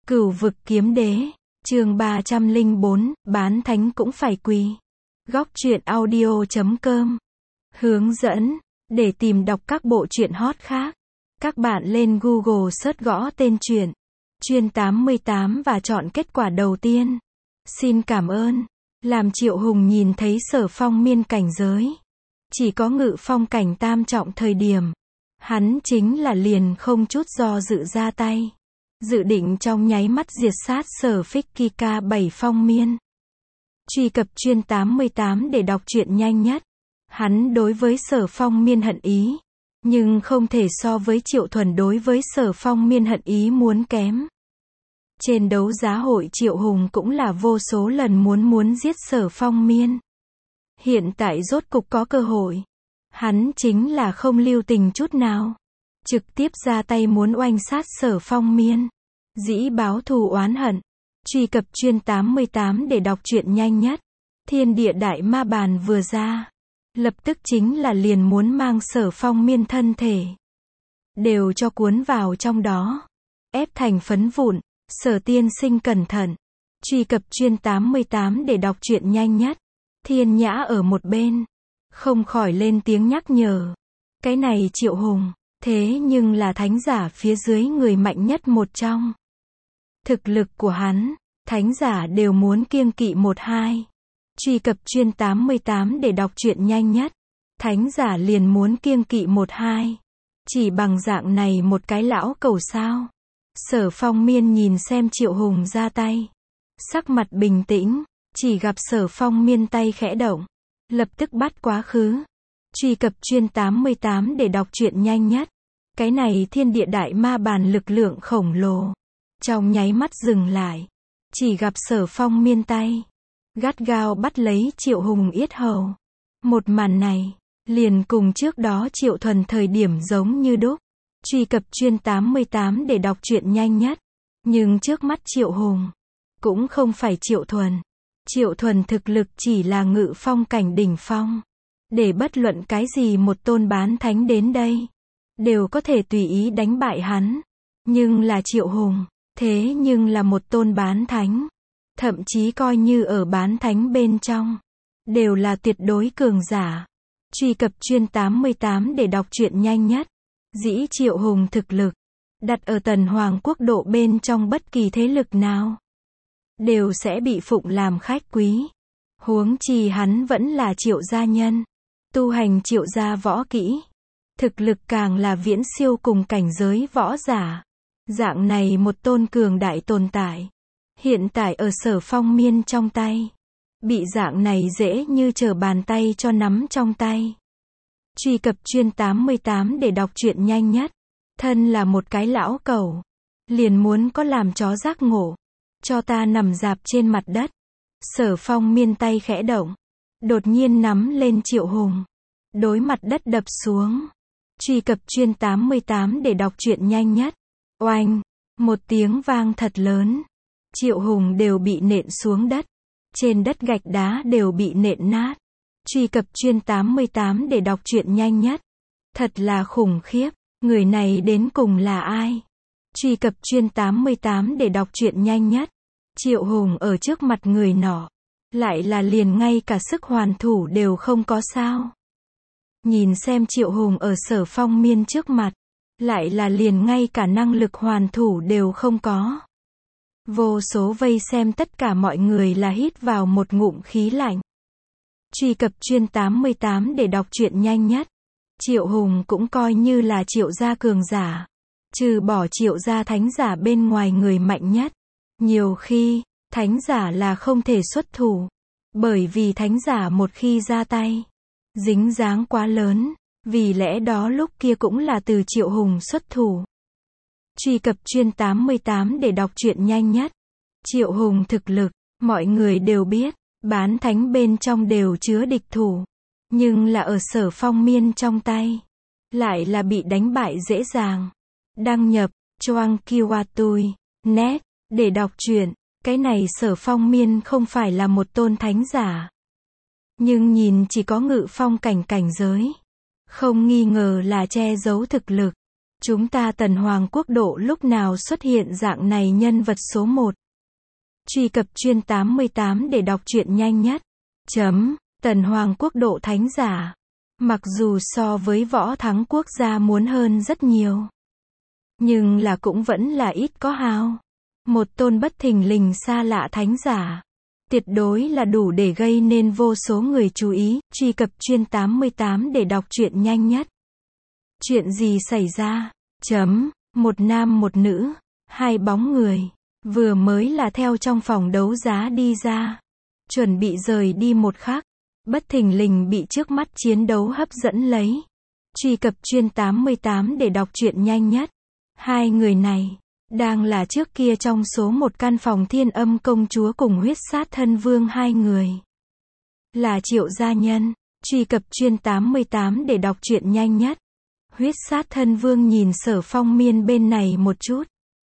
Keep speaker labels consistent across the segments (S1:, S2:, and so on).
S1: Cửu vực kiếm đế, chương 304, bán thánh cũng phải quỳ. Góc truyện audio.com. Hướng dẫn, để tìm đọc các bộ truyện hot khác, các bạn lên Google search gõ tên truyện Chuyên 88 và chọn kết quả đầu tiên. Xin cảm ơn. Làm Triệu Hùng nhìn thấy Sở Phong miên cảnh giới, chỉ có ngự phong cảnh tam trọng thời điểm, hắn chính là liền không chút do dự ra tay, dự định trong nháy mắt diệt sát Sở Phích Kika 7 phong miên. Truy cập Chuyên 88 để đọc truyện nhanh nhất. Hắn đối với Sở Phong miên hận ý, nhưng không thể so với Triệu Thuần đối với Sở Phong miên hận ý muốn kém. Trên đấu giá hội Triệu Hùng cũng là vô số lần muốn giết Sở Phong miên. Hiện tại rốt cục có cơ hội. Hắn chính là không lưu tình chút nào, trực tiếp ra tay muốn oanh sát Sở Phong miên, dĩ báo thù oán hận. Truy cập Chuyên 88 để đọc truyện nhanh nhất. Thiên địa đại ma bàn vừa ra, lập tức chính là liền muốn mang Sở Phong miên thân thể đều cho cuốn vào trong đó, ép thành phấn vụn. Sở tiên sinh cẩn thận. Truy cập Chuyên 88 để đọc truyện nhanh nhất. Thiên Nhã ở một bên, không khỏi lên tiếng nhắc nhở. Cái này Triệu Hùng, thế nhưng là thánh giả phía dưới người mạnh nhất một trong. Thực lực của hắn, thánh giả đều muốn kiêng kỵ một hai. Truy cập Chuyên 88 để đọc truyện nhanh nhất. Thánh giả liền muốn kiêng kỵ một hai. Chỉ bằng dạng này một cái lão cẩu sao? Sở Phong miên nhìn xem Triệu Hùng ra tay, sắc mặt bình tĩnh, chỉ gặp Sở Phong miên tay khẽ động, lập tức bắt quá khứ. Truy cập Chuyên 88 để đọc truyện nhanh nhất. Cái này thiên địa đại ma bàn lực lượng khổng lồ, trong nháy mắt dừng lại, chỉ gặp Sở Phong miên tay gắt gao bắt lấy Triệu Hùng yết hầu. Một màn này, liền cùng trước đó Triệu Thuần thời điểm giống như đúc. Truy cập Chuyên 88 để đọc truyện nhanh nhất. Nhưng trước mắt Triệu Hùng, cũng không phải Triệu Thuần. Triệu Thuần thực lực chỉ là ngự phong cảnh đỉnh phong. Để bất luận cái gì một tôn bán thánh đến đây, đều có thể tùy ý đánh bại hắn. Nhưng là Triệu Hùng, thế nhưng là một tôn bán thánh. Thậm chí coi như ở bán thánh bên trong, đều là tuyệt đối cường giả. Truy cập Chuyên 88 để đọc truyện nhanh nhất. Dĩ Triệu Hùng thực lực, đặt ở Tần Hoàng quốc độ bên trong bất kỳ thế lực nào, đều sẽ bị phụng làm khách quý. Huống chi hắn vẫn là Triệu gia nhân, tu hành Triệu gia võ kỹ, thực lực càng là viễn siêu cùng cảnh giới võ giả. Dạng này một tôn cường đại tồn tại, hiện tại ở Sở Phong miên trong tay, bị dạng này dễ như trở bàn tay cho nắm trong tay. Truy cập Chuyên 88 để đọc truyện nhanh nhất. Thân là một cái lão cẩu, liền muốn có làm chó giác ngộ, cho ta nằm dạp trên mặt đất. Sở Phong miên tay khẽ động, đột nhiên nắm lên Triệu Hùng, đối mặt đất đập xuống. Truy cập Chuyên 88 để đọc truyện nhanh nhất. Oanh, một tiếng vang thật lớn, Triệu Hùng đều bị nện xuống đất, trên đất gạch đá đều bị nện nát. Truy cập Chuyên 88 để đọc truyện nhanh nhất. Thật là khủng khiếp, người này đến cùng là ai? Truy cập Chuyên 88 để đọc truyện nhanh nhất. Triệu Hùng ở trước mặt người nọ, lại là liền ngay cả sức hoàn thủ đều không có sao? Nhìn xem Triệu Hùng ở Sở Phong miên trước mặt, lại là liền ngay cả năng lực hoàn thủ đều không có. Vô số vây xem tất cả mọi người là hít vào một ngụm khí lạnh. Truy cập Chuyên 88 để đọc truyện nhanh nhất. Triệu Hùng cũng coi như là Triệu gia cường giả, trừ bỏ Triệu gia thánh giả bên ngoài người mạnh nhất. Nhiều khi, thánh giả là không thể xuất thủ, bởi vì thánh giả một khi ra tay, dính dáng quá lớn, vì lẽ đó lúc kia cũng là từ Triệu Hùng xuất thủ. Truy cập Chuyên 88 để đọc truyện nhanh nhất. Triệu Hùng thực lực, mọi người đều biết, bán thánh bên trong đều chứa địch thủ, nhưng là ở Sở Phong miên trong tay, lại là bị đánh bại dễ dàng. Đăng nhập Choang Kiwatui net để đọc truyện. Cái này Sở Phong miên không phải là một tôn thánh giả, nhưng nhìn chỉ có ngự phong cảnh cảnh giới, không nghi ngờ là che giấu thực lực. Chúng ta Tần Hoàng quốc độ lúc nào xuất hiện dạng này nhân vật số 1. Truy cập chuyên 88 để đọc truyện nhanh nhất. Tần Hoàng quốc độ thánh giả. Mặc dù so với Võ Thắng quốc gia muốn hơn rất nhiều, nhưng là cũng vẫn là ít có hao. Một tôn bất thình lình xa lạ thánh giả. Tuyệt đối là đủ để gây nên vô số người chú ý. Truy cập chuyên 88 để đọc truyện nhanh nhất. Chuyện gì xảy ra? Một nam một nữ, hai bóng người, vừa mới là theo trong phòng đấu giá đi ra, chuẩn bị rời đi một khắc, bất thình lình bị trước mắt chiến đấu hấp dẫn lấy. Truy cập chuyên 88 để đọc truyện nhanh nhất. Hai người này, đang là trước kia trong số một căn phòng Thiên Âm công chúa cùng Huyết Sát Thân Vương hai người. Là Triệu gia nhân. Truy cập chuyên 88 để đọc truyện nhanh nhất. Huyết Sát Thân Vương nhìn Sở Phong Miên bên này một chút.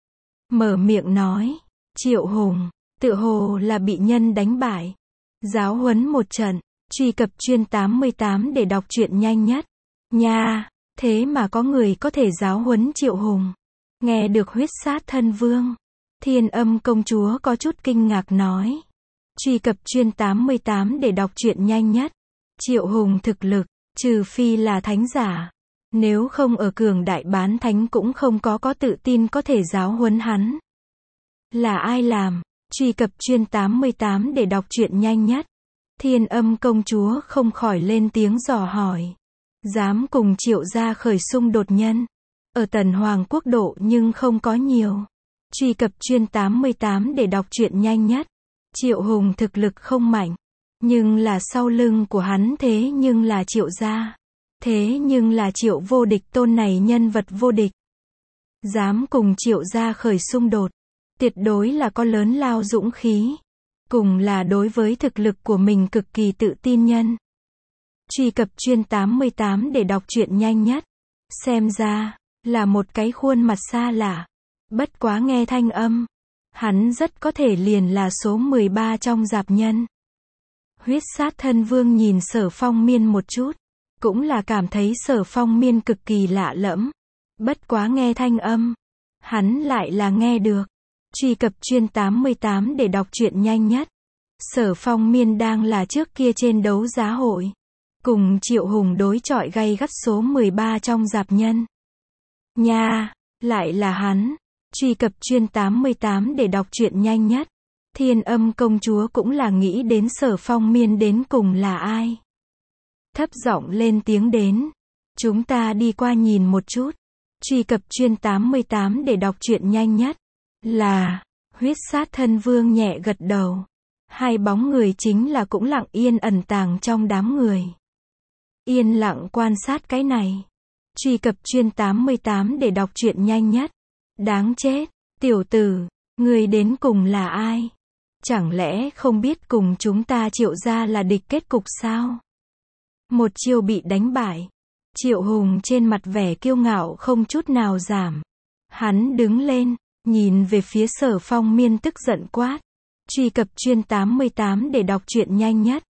S1: Mở miệng nói, Triệu Hùng, tựa hồ là bị nhân đánh bại. Giáo huấn một trận. Truy cập chuyên 88 để đọc truyện nhanh nhất. Nha, thế mà có người có thể giáo huấn Triệu Hùng. Nghe được Huyết Sát Thân Vương, Thiên Âm công chúa có chút kinh ngạc nói. Truy cập chuyên 88 để đọc truyện nhanh nhất. Triệu Hùng thực lực, trừ phi là thánh giả. Nếu không ở cường đại bán thánh cũng không có tự tin có thể giáo huấn hắn. Là ai làm? Truy cập chuyên 88 để đọc truyện nhanh nhất. Thiên Âm công chúa không khỏi lên tiếng dò hỏi. Dám cùng Triệu gia khởi xung đột nhân. Ở Tần Hoàng quốc độ nhưng không có nhiều. Truy cập chuyên 88 để đọc truyện nhanh nhất. Triệu Hùng thực lực không mạnh. Nhưng là sau lưng của hắn thế nhưng là Triệu gia. Thế nhưng là Triệu vô địch tôn này nhân vật vô địch. Dám cùng Triệu gia khởi xung đột. Tuyệt đối là có lớn lao dũng khí. Cùng là đối với thực lực của mình cực kỳ tự tin nhân. Truy cập chuyên 88 để đọc truyện nhanh nhất. Xem ra, là một cái khuôn mặt xa lạ. Bất quá nghe thanh âm. Hắn rất có thể liền là số 13 trong dạp nhân. Huyết Sát Thân Vương nhìn Sở Phong Miên một chút. Cũng là cảm thấy Sở Phong Miên cực kỳ lạ lẫm. Bất quá nghe thanh âm. Hắn lại là nghe được. Truy cập chuyên 88 để đọc truyện nhanh nhất. Sở Phong Miên đang là trước kia trên đấu giá hội. Cùng Triệu Hùng đối chọi gay gắt số 13 trong dạp nhân. Nha, lại là hắn. Truy cập chuyên 88 để đọc truyện nhanh nhất. Thiên Âm công chúa cũng là nghĩ đến Sở Phong Miên đến cùng là ai. Thấp giọng lên tiếng đến. Chúng ta đi qua nhìn một chút. Truy cập chuyên 88 để đọc truyện nhanh nhất. Là, Huyết Sát Thân Vương nhẹ gật đầu. Hai bóng người chính là cũng lặng yên ẩn tàng trong đám người. Yên lặng quan sát cái này. Truy cập chuyên 88 để đọc truyện nhanh nhất. Đáng chết, tiểu tử, người đến cùng là ai? Chẳng lẽ không biết cùng chúng ta Triệu gia là địch kết cục sao? Một chiêu bị đánh bại. Triệu Hùng trên mặt vẻ kiêu ngạo không chút nào giảm. Hắn đứng lên, nhìn về phía Sở Phong Miên tức giận quát. Truy cập chuyên 88 để đọc truyện nhanh nhất.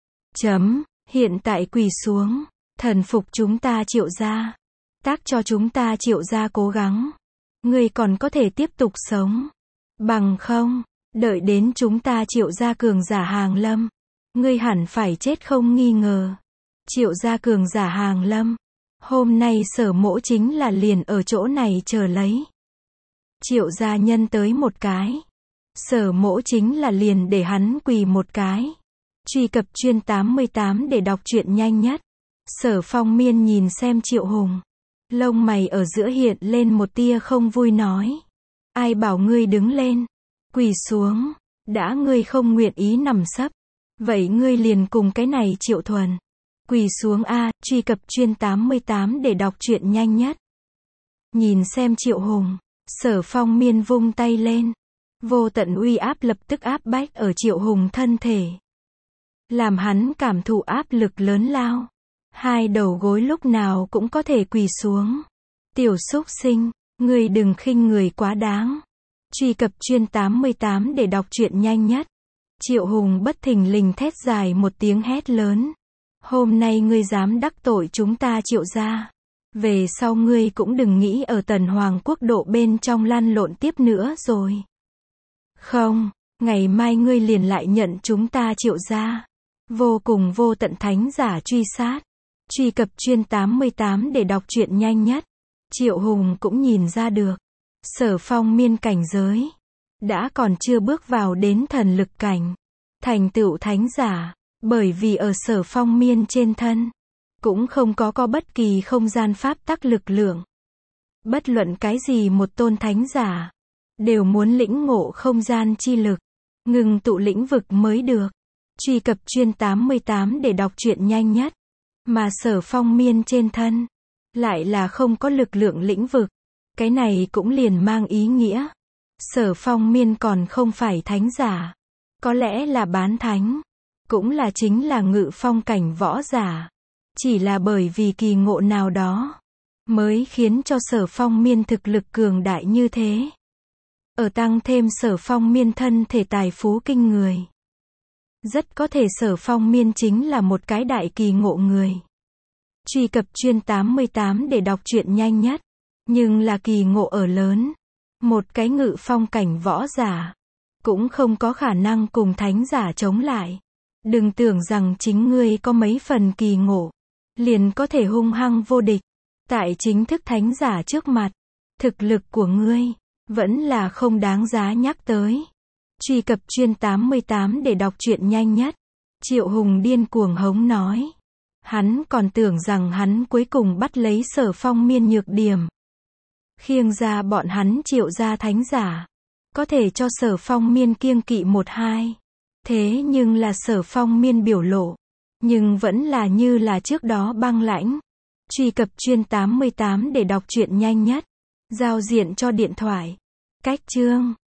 S1: Hiện tại quỳ xuống. Thần phục chúng ta Triệu gia. Tác cho chúng ta Triệu gia cố gắng. Ngươi còn có thể tiếp tục sống. Bằng không, đợi đến chúng ta Triệu gia cường giả hàng lâm. Ngươi hẳn phải chết không nghi ngờ. Triệu gia cường giả hàng lâm. Hôm nay Sở mỗ chính là liền ở chỗ này chờ lấy. Triệu gia nhân tới một cái. Sở mỗ chính là liền để hắn quỳ một cái. Truy cập chuyên 88 để đọc truyện nhanh nhất. Sở Phong Miên nhìn xem Triệu Hùng. Lông mày ở giữa hiện lên một tia không vui nói. Ai bảo ngươi đứng lên. Quỳ xuống. Đã ngươi không nguyện ý nằm sấp. Vậy ngươi liền cùng cái này Triệu Thuần. Quỳ xuống a. Truy cập chuyên 88 để đọc truyện nhanh nhất. Nhìn xem Triệu Hùng. Sở Phong Miên vung tay lên. Vô tận uy áp lập tức áp bách ở Triệu Hùng thân thể. Làm hắn cảm thụ áp lực lớn lao. Hai đầu gối lúc nào cũng có thể quỳ xuống. Tiểu xúc sinh, ngươi đừng khinh người quá đáng. Truy cập chuyên 88 để đọc truyện nhanh nhất. Triệu Hùng bất thình lình thét dài một tiếng hét lớn. Hôm nay ngươi dám đắc tội chúng ta Triệu gia. Về sau ngươi cũng đừng nghĩ ở Tần Hoàng quốc độ bên trong lăn lộn tiếp nữa rồi. Không, ngày mai ngươi liền lại nhận chúng ta Triệu gia. Vô cùng vô tận thánh giả truy sát. Truy cập chuyên 88 để đọc truyện nhanh nhất. Triệu Hùng cũng nhìn ra được. Sở Phong Miên cảnh giới. Đã còn chưa bước vào đến thần lực cảnh. Thành tựu thánh giả. Bởi vì ở Sở Phong Miên trên thân. Cũng không có bất kỳ không gian pháp tắc lực lượng. Bất luận cái gì một tôn thánh giả. Đều muốn lĩnh ngộ không gian chi lực. Ngừng tụ lĩnh vực mới được. Truy cập chuyên 88 để đọc truyện nhanh nhất. Mà Sở Phong Miên trên thân. Lại là không có lực lượng lĩnh vực. Cái này cũng liền mang ý nghĩa. Sở Phong Miên còn không phải thánh giả. Có lẽ là bán thánh. Cũng là chính là ngự phong cảnh võ giả. Chỉ là bởi vì kỳ ngộ nào đó. Mới khiến cho Sở Phong Miên thực lực cường đại như thế. Ở tăng thêm Sở Phong Miên thân thể tài phú kinh người. Rất có thể Sở Phong Miên chính là một cái đại kỳ ngộ người. Truy cập chuyên 88 để đọc truyện nhanh nhất. Nhưng là kỳ ngộ ở lớn. Một cái ngự phong cảnh võ giả. Cũng không có khả năng cùng thánh giả chống lại. Đừng tưởng rằng chính ngươi có mấy phần kỳ ngộ. Liền có thể hung hăng vô địch. Tại chính thức thánh giả trước mặt. Thực lực của ngươi. Vẫn là không đáng giá nhắc tới. Truy cập chuyên 88 để đọc truyện nhanh nhất. Triệu Hùng điên cuồng hống nói. Hắn còn tưởng rằng hắn cuối cùng bắt lấy Sở Phong Miên nhược điểm. Khiêng ra bọn hắn Triệu gia thánh giả. Có thể cho Sở Phong Miên kiêng kỵ một hai. Thế nhưng là Sở Phong Miên biểu lộ. Nhưng vẫn là như là trước đó băng lãnh. Truy cập chuyên 88 để đọc truyện nhanh nhất. Giao diện cho điện thoại. Cách chương